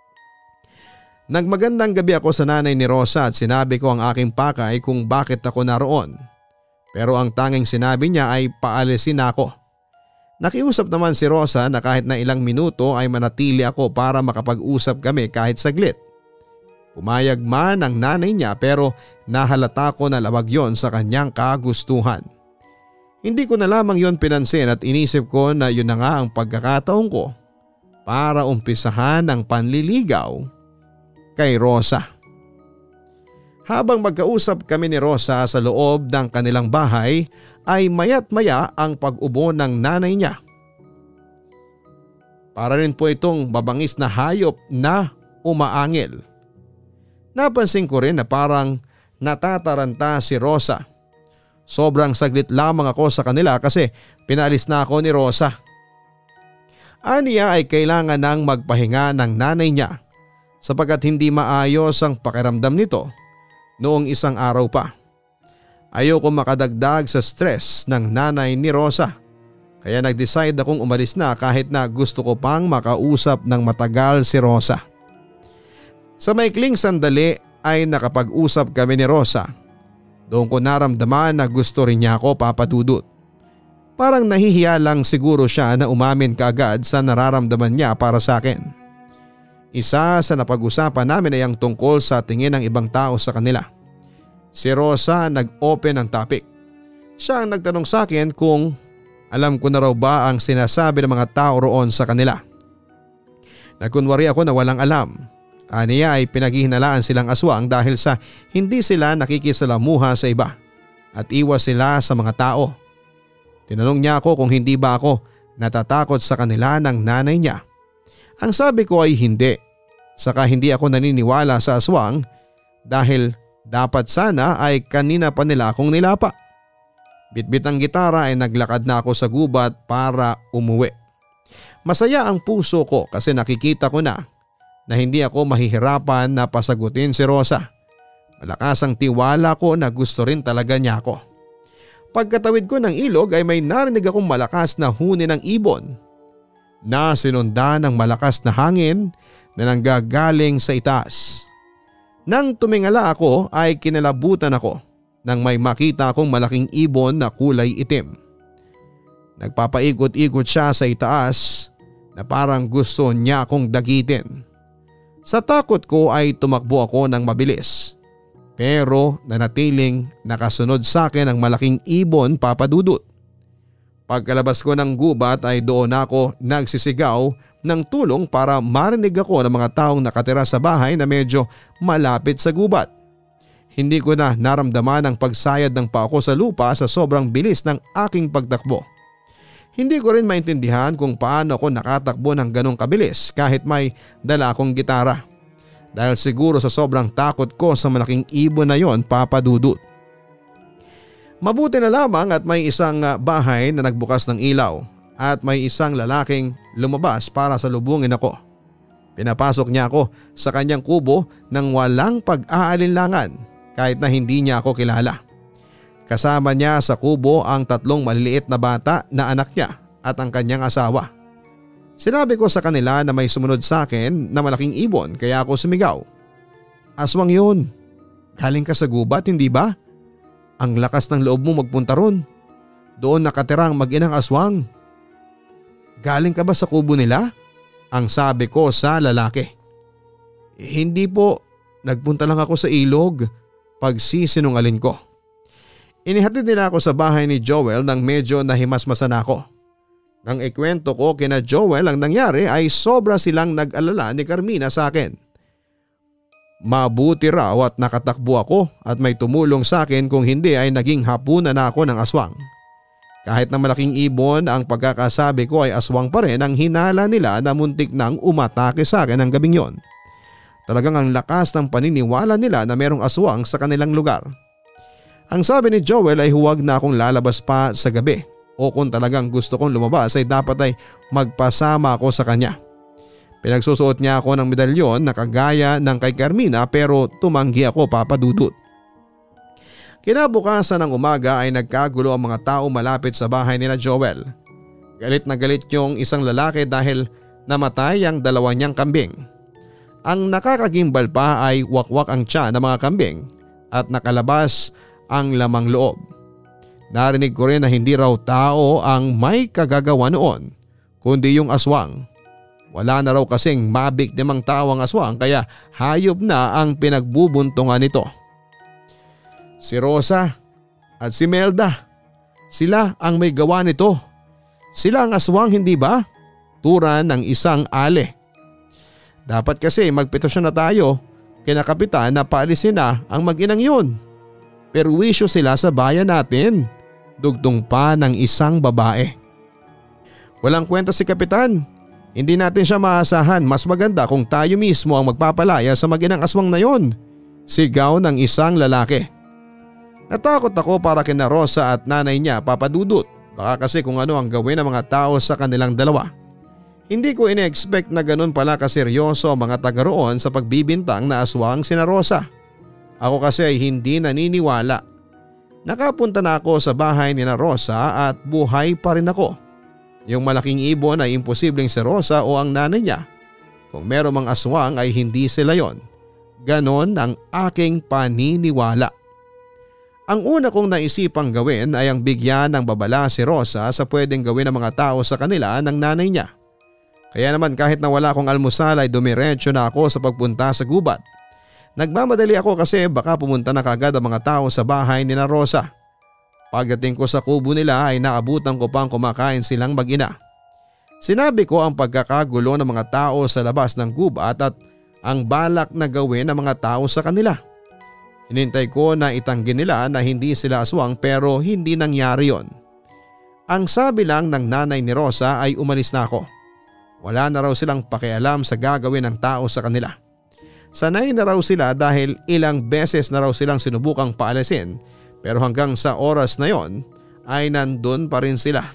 Nagmagandang gabi ako sa nanay ni Rosa at sinabi ko ang aking pakay kung bakit ako naroon. Pero ang tanging sinabi niya ay paalisin ako. Nakiusap naman si Rosa na kahit na ilang minuto ay manatili ako para makapag-usap kami kahit saglit. Pumayag man ang nanay niya pero nahalata ko na lawag yon sa kanyang kagustuhan. Hindi ko na lamang yon pinansin at inisip ko na yun na nga ang pagkakataon ko para umpisahan ang panliligaw kay Rosa. Habang magkausap kami ni Rosa sa loob ng kanilang bahay ay mayat maya ang pag-ubo ng nanay niya. Para rin po itong babangis na hayop na umaangil. Napansin ko rin na parang natataranta si Rosa. Sobrang saglit lamang ako sa kanila kasi pinalis na ako ni Rosa. Aniya ay kailangan nang magpahinga ng nanay niya sapagkat hindi maayos ang pakiramdam nito noong isang araw pa. Ayoko makadagdag sa stress ng nanay ni Rosa Kaya nag-decide akong umalis na kahit na gusto ko pang makausap ng matagal si Rosa. Sa maikling sandali ay nakapag-usap kami ni Rosa. Doon ko naramdaman na gusto rin niya ako, Papa Dudut. Parang nahihiya lang siguro siya na umamin kaagad sa nararamdaman niya para sa akin. Isa sa napag-usapan namin ay ang tungkol sa tingin ng ibang tao sa kanila. Si Rosa nag-open ng topic. Siya ang nagtanong sa akin kung alam ko na raw ba ang sinasabi ng mga tao roon sa kanila. Nagkunwari ako na walang alam. Aniya ay pinaghihinalaan silang aswang dahil sa hindi sila nakikisalamuha sa iba at iwas sila sa mga tao. Tinanong niya ako kung hindi ba ako natatakot sa kanila ng nanay niya. Ang sabi ko ay hindi. Saka hindi ako naniniwala sa aswang dahil dapat sana ay kanina pa nila akong nilapa. Bitbit ang gitara ay naglakad na ako sa gubat para umuwi. Masaya ang puso ko kasi nakikita ko na na hindi ako mahihirapan na pasagutin si Rosa. Malakas ang tiwala ko na gusto rin talaga niya ako. Pagkatawid ko ng ilog ay may narinig akong malakas na huni ng ibon na sinundan ng malakas na hangin na nanggagaling sa itaas. Nang tumingala ako ay kinalabutan ako nang may makita akong malaking ibon na kulay itim. Nagpapaikot-ikot siya sa itaas na parang gusto niya akong dagitin. Sa takot ko ay tumakbo ako ng mabilis. Pero nanatiling nakasunod sa akin ang malaking ibon, Papa Dudut. Pagkalabas ko ng gubat ay doon ako nagsisigaw ng tulong para marinig ako ng mga taong nakatira sa bahay na medyo malapit sa gubat. Hindi ko na naramdaman ang pagsayad ng paa ko sa lupa sa sobrang bilis ng aking pagtakbo. Hindi ko rin maintindihan kung paano ako nakatakbo ng ganong kabilis kahit may dala akong gitara. Dahil siguro sa sobrang takot ko sa malaking ibon na yon, Papa Dudut. Mabuti na lamang at may isang bahay na nagbukas ng ilaw at may isang lalaking lumabas para salubungin ako. Pinapasok niya ako sa kanyang kubo nang walang pag-aalinlangan kahit na hindi niya ako kilala. Kasama niya sa kubo ang tatlong maliliit na bata na anak niya at ang kanyang asawa. Sinabi ko sa kanila na may sumunod sa akin na malaking ibon kaya ako sumigaw. Aswang yun. Galing ka sa gubat, hindi ba? Ang lakas ng loob mo magpunta ron. Doon nakatira ang mag-inang aswang. Galing ka ba sa kubo nila? Ang sabi ko sa lalaki. Eh, hindi po. Nagpunta lang ako sa ilog. Pagsisinungaling ko. Inihatid nila ako sa bahay ni Joel nang medyo nahimasmasan ako. Nang ikwento ko kina Joel ang nangyari ay sobra silang nag-alala ni Carmina sa akin. Mabuti raw at nakatakbo ako at may tumulong sa akin kung hindi ay naging hapunan na ako ng aswang. Kahit na malaking ibon ang pagkakasabi ko ay aswang pa rin ang hinala nila na muntik nang umatake sa akin ang gabing yon. Talagang ang lakas ng paniniwala nila na merong aswang sa kanilang lugar. Ang sabi ni Joel ay huwag na akong lalabas pa sa gabi o kung talagang gusto kong lumabas ay dapat ay magpasama ako sa kanya. Pinagsusuot niya ako ng medalyon na kagaya ng kay Carmina pero tumanggi ako, Papa Dudut. Kinabukasan ng umaga ay nagkagulo ang mga tao malapit sa bahay nila Joel. Galit na galit yung isang lalaki dahil namatay ang dalawa niyang kambing. Ang nakakagimbal pa ay wakwak ang tiyan ng mga kambing at nakalabas ang lamang loob. Narinig ko rin na hindi raw tao ang may kagagawa noon kundi yung aswang. Wala na raw kasing mabiktimang tao ang aswang kaya hayop na ang pinagbubuntungan nito. Si Rosa at si Melda, sila ang may gawa nito. Sila ang aswang, hindi ba? Turan ng isang ale. Dapat kasi magpetisyon na tayo kina kapitan na paalisin na ang mag-inang yun. Perwisyo sila sa bayan natin. Dugtong pa ng isang babae. Walang kwenta si kapitan. Hindi natin siya maasahan. Mas maganda kung tayo mismo ang magpapalaya sa mag-inang aswang na yon. Sigaw ng isang lalaki. Natakot ako para kina Rosa at nanay niya, Papa Dudut. Baka kasi kung ano ang gawin ng mga tao sa kanilang dalawa. Hindi ko ine-expect na ganun pala kaseryoso ang mga taga roon sa pagbibintang na aswang sina Rosa. Ako kasi ay hindi naniniwala. Nakapunta na ako sa bahay ni na Rosa at buhay pa rin ako. Yung malaking ibon ay imposibleng si Rosa o ang nanay niya. Kung meron mang aswang ay hindi sila yon. Ganon ang aking paniniwala. Ang una kong naisipang gawin ay ang bigyan ng babala si Rosa sa pwedeng gawin ng mga tao sa kanila ng nanay niya. Kaya naman kahit na wala akong almusal ay dumiretso na ako sa pagpunta sa gubat. Nagmamadali ako kasi baka pumunta na kagad ang mga tao sa bahay ni na Rosa. Pagdating ko sa kubo nila ay naabutan ko pang kumakain silang mag-ina. Sinabi ko ang pagkakagulo ng mga tao sa labas ng gubat at ang balak na gawin ng mga tao sa kanila. Hinintay ko na itanggi nila na hindi sila aswang pero hindi nangyari yon. Ang sabi lang ng nanay ni Rosa ay umalis na ako. Wala na raw silang pakialam sa gagawin ng tao sa kanila. Sanay na raw sila dahil ilang beses na raw silang sinubukang paalisin pero hanggang sa oras na yon ay nandun pa rin sila.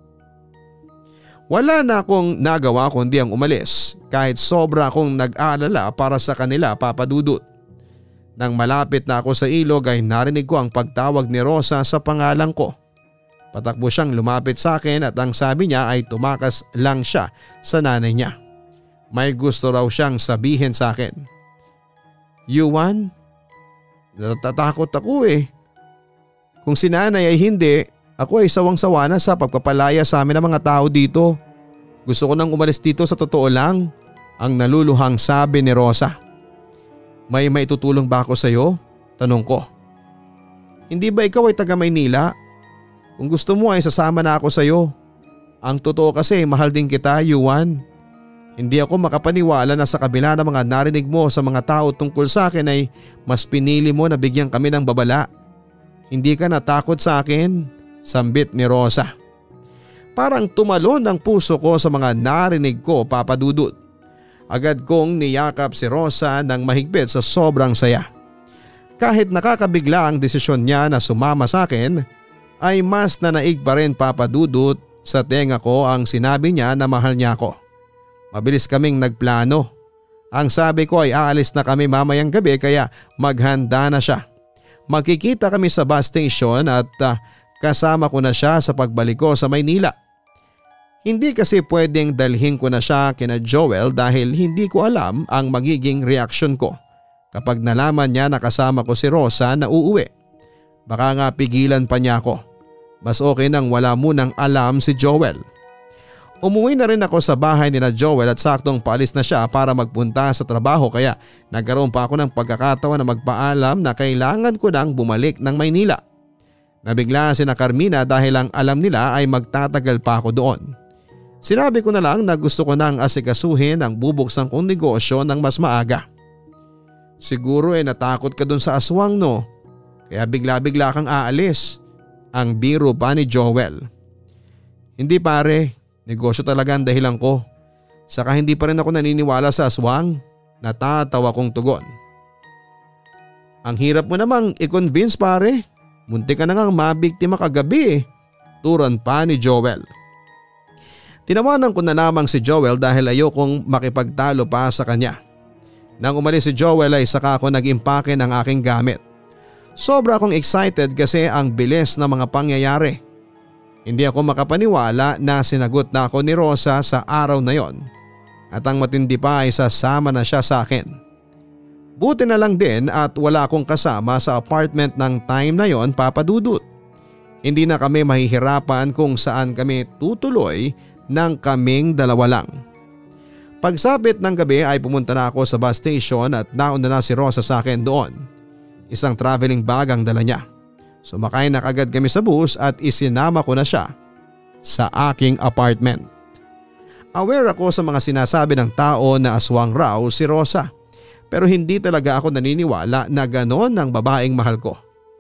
Wala na akong nagawa kundi ang umalis kahit sobra akong nag-aalala para sa kanila, Papa Dudut. Nang malapit na ako sa ilog ay narinig ko ang pagtawag ni Rosa sa pangalan ko. Patakbo siyang lumapit sa akin at ang sabi niya ay tumakas lang siya sa nanay niya. May gusto raw siyang sabihin sa akin. Yuan, natatakot ako eh. Kung si nanay ay hindi, ako ay sawang-sawa na sa pagpapalaya sa amin ng mga tao dito. Gusto ko nang umalis dito sa totoo lang, ang naluluhang sabi ni Rosa. May maitutulong ba ako sa iyo? Tanong ko. Hindi ba ikaw ay taga Maynila? Kung gusto mo ay sasama na ako sa iyo. Ang totoo kasi mahal din kita, Yuan. Hindi ako makapaniwala na sa kabila ng mga narinig mo sa mga tao tungkol sa akin ay mas pinili mo na bigyan kami ng babala. Hindi ka natakot sa akin? Sambit ni Rosa. Parang tumalon ang puso ko sa mga narinig ko, Papa Dudut. Agad kong niyakap si Rosa ng mahigpit sa sobrang saya. Kahit nakakabigla ang desisyon niya na sumama sa akin, ay mas nanaig pa rin, Papa Dudut, sa tenga ko ang sinabi niya na mahal niya ako. Mabilis kaming nagplano. Ang sabi ko ay aalis na kami mamayang gabi kaya maghanda na siya. Magkikita kami sa bus station at uh, kasama ko na siya sa pagbalik ko sa Maynila. Hindi kasi pwedeng dalhin ko na siya kina Joel dahil hindi ko alam ang magiging reaksyon ko kapag nalaman niya na kasama ko si Rosa na uuwi. Baka nga pigilan pa niya ako. Mas okay nang wala munang alam si Joel. Umuwi na rin ako sa bahay ni na Joel at saktong paalis na siya para magpunta sa trabaho kaya nagkaroon pa ako ng pagkakataon na magpaalam na kailangan ko nang bumalik ng Maynila. Nabigla si na Carmina dahil ang alam nila ay magtatagal pa ako doon. Sinabi ko na lang na gusto ko nang asikasuhin ang bubuksan kong negosyo ng mas maaga. Siguro ay natakot ka dun sa aswang no, kaya bigla-bigla kang aalis. Ang biro pa ni Joel. Hindi pare, negosyo talaga ang dahilan ko. Saka hindi pa rin ako naniniwala sa aswang. Natatawa kong tugon. Ang hirap mo namang i-convince pare. Munti ka na ngang mabiktima kagabi eh. Turan pa ni Joel. Tinawanan ko na lamang si Joel dahil ayokong makipagtalo pa sa kanya. Nang umalis si Joel ay saka ako nag-impake ng aking gamit. Sobra akong excited kasi ang bilis ng mga pangyayari. Hindi ako makapaniwala na sinagot na ako ni Rosa sa araw na yon. At ang matindi pa ay sasama na siya sa akin. Buti na lang din at wala akong kasama sa apartment ng time na yon, Papa Dudut. Hindi na kami mahihirapan kung saan kami tutuloy nang kaming dalawa lang. Pagsapit ng gabi ay pumunta na ako sa bus station at nauna na si Rosa sa akin doon. Isang traveling bag ang dala niya. Sumakay na kagad kami sa bus at isinama ko na siya sa aking apartment. Aware ako sa mga sinasabi ng tao na aswang raw si Rosa. Pero hindi talaga ako naniniwala na ganon ang babaeng mahal ko.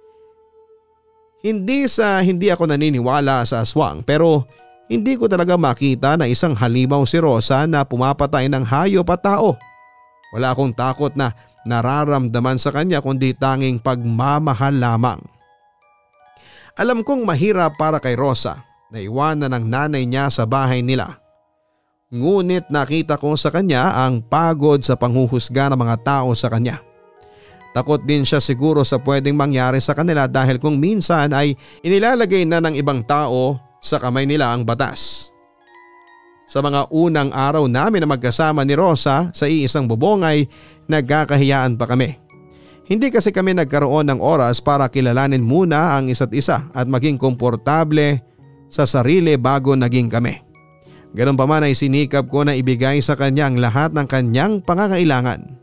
Hindi sa hindi ako naniniwala sa aswang pero hindi ko talaga makita na isang halimaw si Rosa na pumapatay ng hayop at tao. Wala akong takot na nararamdaman sa kanya kundi tanging pagmamahal lamang. Alam kong mahirap para kay Rosa na iwanan ng nanay niya sa bahay nila. Ngunit nakita ko sa kanya ang pagod sa panghuhusga ng mga tao sa kanya. Takot din siya siguro sa pwedeng mangyari sa kanila dahil kung minsan ay inilalagay na ng ibang tao sa kamay nila ang batas. Sa mga unang araw namin na magkasama ni Rosa sa iisang bubong ay nagkakahiyaan pa kami. Hindi kasi kami nagkaroon ng oras para kilalanin muna ang isa't isa at maging komportable sa sarili bago naging kami. Ganun pa man ay sinikap ko na ibigay sa kanya ang lahat ng kanyang pangangailangan.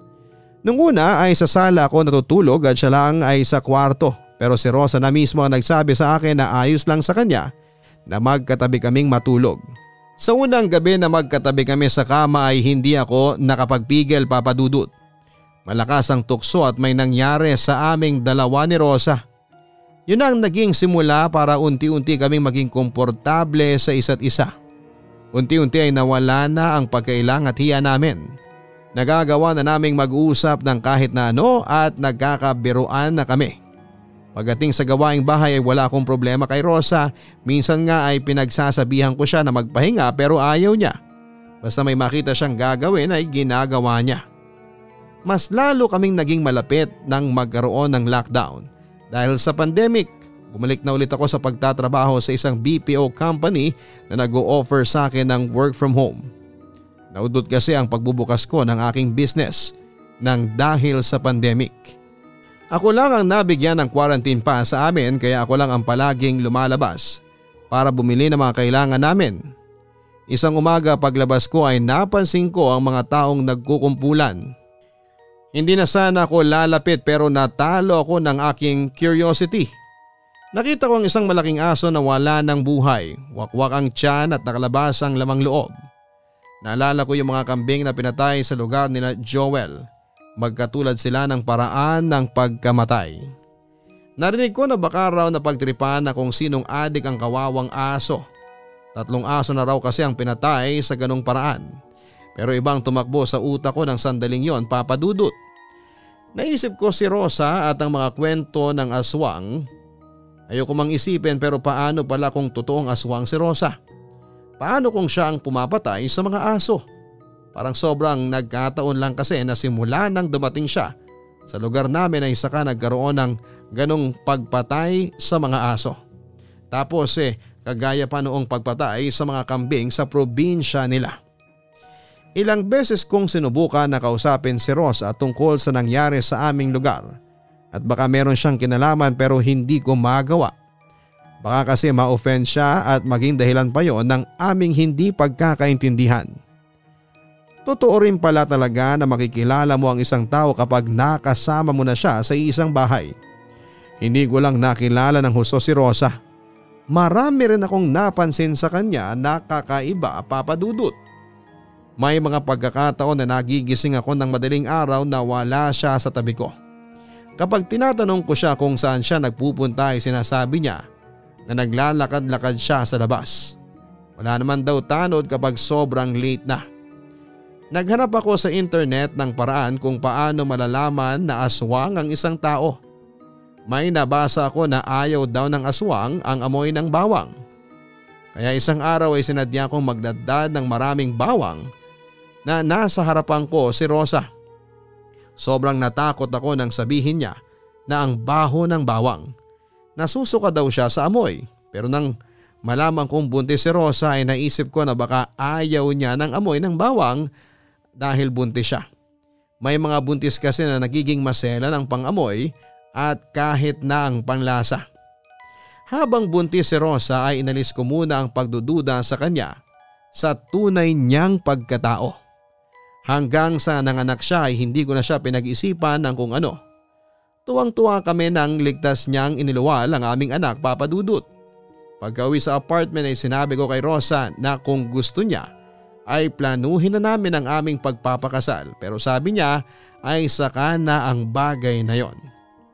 Nung una ay sa sala ako natutulog at siya lang ay sa kwarto, pero si Rosa na mismo ang nagsabi sa akin na ayos lang sa kanya na magkatabi kaming matulog. Sa unang gabi na magkatabi kami sa kama ay hindi ako nakapagpigil, Papa Dudut. Malakas ang tukso at may nangyari sa aming dalawa ni Rosa. Yun ang naging simula para unti-unti kaming maging komportable sa isa't isa. Unti-unti ay nawala na ang pagkailang at hiya namin. Nagagawa na naming mag-uusap ng kahit na ano at nagkakabiruan na kami. Pagdating sa gawaing bahay ay wala akong problema kay Rosa. Minsan nga ay pinagsasabihan ko siya na magpahinga pero ayaw niya. Basta may makita siyang gagawin ay ginagawa niya. Mas lalo kaming naging malapit nang magkaroon ng lockdown. Dahil sa pandemic, bumalik na ulit ako sa pagtatrabaho sa isang B P O company na nag-o-offer sa akin ng work from home. Naudot kasi ang pagbubukas ko ng aking business nang dahil sa pandemic. Ako lang ang nabigyan ng quarantine pass sa amin kaya ako lang ang palaging lumalabas para bumili ng mga kailangan namin. Isang umaga paglabas ko ay napansin ko ang mga taong nagkukumpulan. Hindi na sana ako lalapit pero natalo ako ng aking curiosity. Nakita ko ang isang malaking aso na wala ng buhay, wakwak ang tiyan at nakalabas ang lamang loob. Naalala ko yung mga kambing na pinatay sa lugar nila Joel. Magkatulad sila ng paraan ng pagkamatay. Narinig ko na baka raw napagtripan na kung sinong adik ang kawawang aso. Tatlong aso na raw kasi ang pinatay sa ganong paraan. Pero ibang tumakbo sa utak ko ng sandaling yon, Papa Dudut. Naisip ko si Rosa at ang mga kwento ng aswang. Ayoko mang isipin pero paano pala kung totoong aswang si Rosa? Paano kung siya ang pumapatay sa mga aso? Parang sobrang nagkataon lang kasi na simula nang dumating siya sa lugar namin ay saka nagkaroon ng ganong pagpatay sa mga aso. Tapos eh kagaya pa noong pagpatay sa mga kambing sa probinsya nila. Ilang beses kong sinubukan na kausapin si Rosa tungkol sa nangyari sa aming lugar at baka meron siyang kinalaman pero hindi ko magawa. Baka kasi ma-offend siya at maging dahilan pa yon ng aming hindi pagkakaintindihan. Totoo rin pala talaga na makikilala mo ang isang tao kapag nakasama mo na siya sa isang bahay. Hindi ko lang nakilala ng husto si Rosa. Marami rin akong napansin sa kanya na kakaiba, Papa Dudut. May mga pagkakataon na nagigising ako ng madaling araw na wala siya sa tabi ko. Kapag tinatanong ko siya kung saan siya nagpupunta ay sinasabi niya na naglalakad-lakad siya sa labas. Wala naman daw tanod kapag sobrang late na. Naghanap ako sa internet ng paraan kung paano malalaman na aswang ang isang tao. May nabasa ako na ayaw daw ng aswang ang amoy ng bawang. Kaya isang araw ay sinadya kong magdadad ng maraming bawang na nasa harapan ko si Rosa. Sobrang natakot ako nang sabihin niya na ang baho ng bawang. Nasusuka daw siya sa amoy pero nang malaman kong buntis si Rosa ay naisip ko na baka ayaw niya ng amoy ng bawang dahil buntis siya. May mga buntis kasi na nagiging masela ng pangamoy at kahit na ang panlasa. Habang buntis si Rosa ay inalis ko muna ang pagdududa sa kanya sa tunay niyang pagkatao. Hanggang sa nanganak siya ay hindi ko na siya pinag-isipan ng kung ano. Tuwang-tuwa kami nang ligtas niyang iniluwal ang aming anak, Papa Dudut. Pagka-uwi sa apartment ay sinabi ko kay Rosa na kung gusto niya ay planuhin na namin ang aming pagpapakasal pero sabi niya ay saka na ang bagay na yon.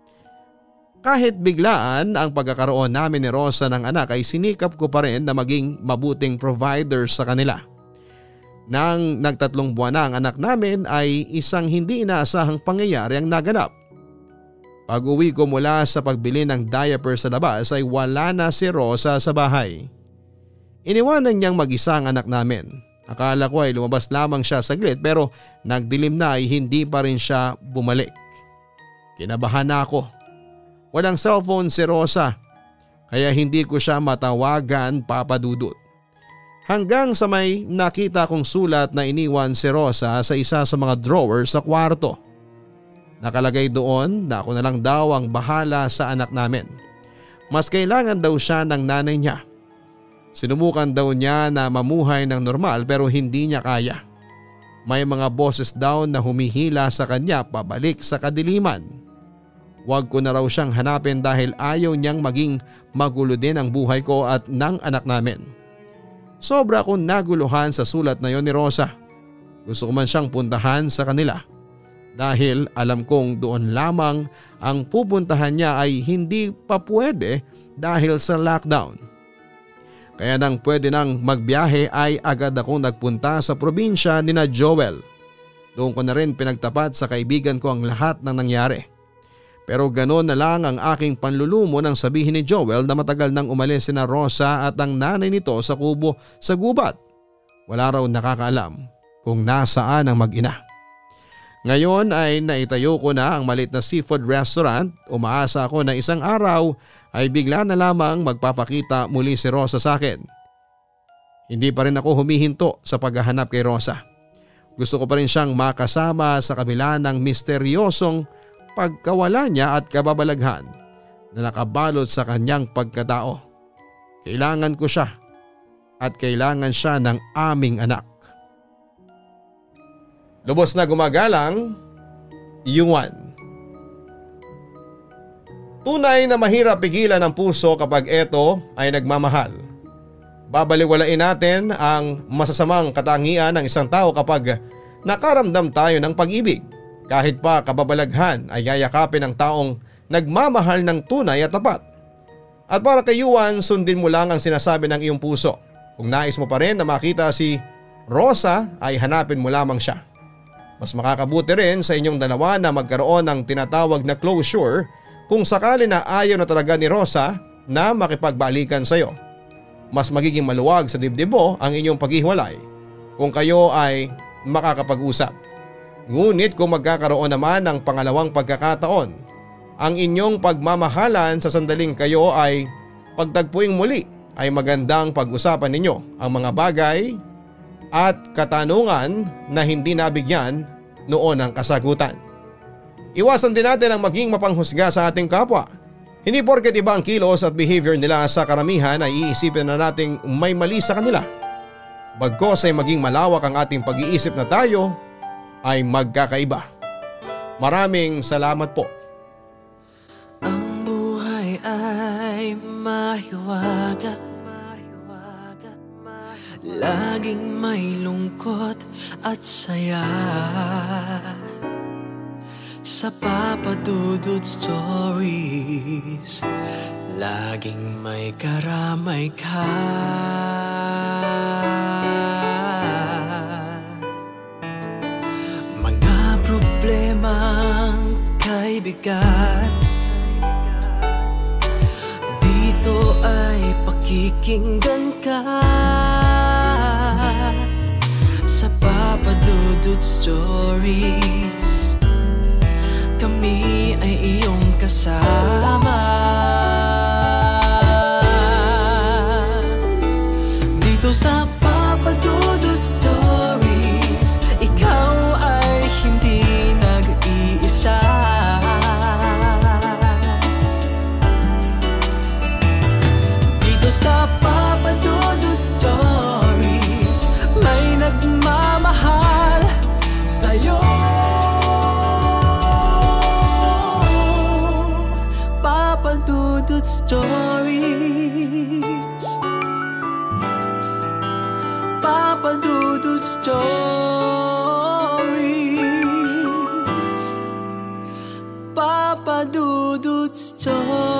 Kahit biglaan ang pagkakaroon namin ni Rosa ng anak ay sinikap ko pa rin na maging mabuting provider sa kanila. Nang nagtatlong buwan na ang anak namin ay isang hindi inaasahang pangyayari ang naganap. Pag uwi ko mula sa pagbili ng diaper sa labas ay wala na si Rosa sa bahay. Iniwanan niyang mag-isa ang anak namin. Akala ko ay lumabas lamang siya saglit pero nagdilim na ay hindi pa rin siya bumalik. Kinabahan na ako. Walang cellphone si Rosa kaya hindi ko siya matawagan, Papa Dudut. Hanggang sa may nakita kong sulat na iniwan si Rosa sa isa sa mga drawer sa kwarto. Nakalagay doon na ako na lang daw ang bahala sa anak namin. Mas kailangan daw siya ng nanay niya. Sinubukan daw niya na mamuhay ng normal pero hindi niya kaya. May mga boses daw na humihila sa kanya pabalik sa kadiliman. Huwag ko na raw siyang hanapin dahil ayaw niyang maging magulo din ang buhay ko at ng anak namin. Sobra akong naguluhan sa sulat na yon ni Rosa. Gusto ko man siyang puntahan sa kanila. Dahil alam kong doon lamang ang pupuntahan niya ay hindi pa pwede dahil sa lockdown. Kaya nang pwede nang magbiyahe ay agad akong nagpunta sa probinsya ni na Joel. Doon ko na rin pinagtapat sa kaibigan ko ang lahat ng nangyari. Pero gano'n na lang ang aking panlulumo nang sabihin ni Joel na matagal nang umalis si na Rosa at ang nanay nito sa kubo sa gubat. Wala raw nakakaalam kung nasaan ang mag-ina. Ngayon ay naitayo ko na ang maliit na seafood restaurant. Umaasa ako na isang araw ay bigla na lamang magpapakita muli si Rosa sa akin. Hindi pa rin ako humihinto sa paghahanap kay Rosa. Gusto ko pa rin siyang makasama sa kabila ng misteryosong pagkawala niya at kababalaghan na nakabalot sa kanyang pagkatao. Kailangan ko siya at kailangan siya ng aming anak. Lubos na gumagalang, Yuan. Tunay na mahirap pigilan ang puso kapag ito ay nagmamahal. Babaliwalain natin ang masasamang katangian ng isang tao kapag nakaramdam tayo ng pag-ibig. Kahit pa kababalaghan ay yayakapin ang taong nagmamahal ng tunay at tapat. At para kay Yuan, sundin mo lang ang sinasabi ng iyong puso. Kung nais mo pa rin na makita si Rosa ay hanapin mo lamang siya. Mas makakabuti rin sa inyong dalawa na magkaroon ng tinatawag na closure kung sakali na ayaw na talaga ni Rosa na makipagbalikan sa iyo. Mas magiging maluwag sa dibdib mo ang inyong paghiwalay kung kayo ay makakapag-usap. Ngunit kung magkakaroon naman ng pangalawang pagkakataon, ang inyong pagmamahalan sa sandaling kayo ay pagtagpuing muli ay magandang pag-usapan ninyo ang mga bagay at katanungan na hindi nabigyan noon ng kasagutan. Iwasan din natin ang maging mapanghusga sa ating kapwa. Hindi porket iba ang kilos at behavior nila sa karamihan ay iisipin na nating may mali sa kanila. Bagkos ay maging malawak ang ating pag-iisip na tayo ay magkakaiba. Maraming salamat po. Ang buhay ay mahiwaga, laging may lungkot at saya. Sa Papa Dudut Stories, laging may karamay ka. Mga problemang kay bigat, dito ay pakikinggan ka. Sa Papa Dudut Stories, kami ay iyong kasama. Dito sa Papa Dudut Stories, ikaw ay hindi nag-iisa. Dito sa Papa Dudut Stories, may nagmamahal sa'yo. Papa Dudut Stories, Papa Dudut Stories, Papa Dudut Stories.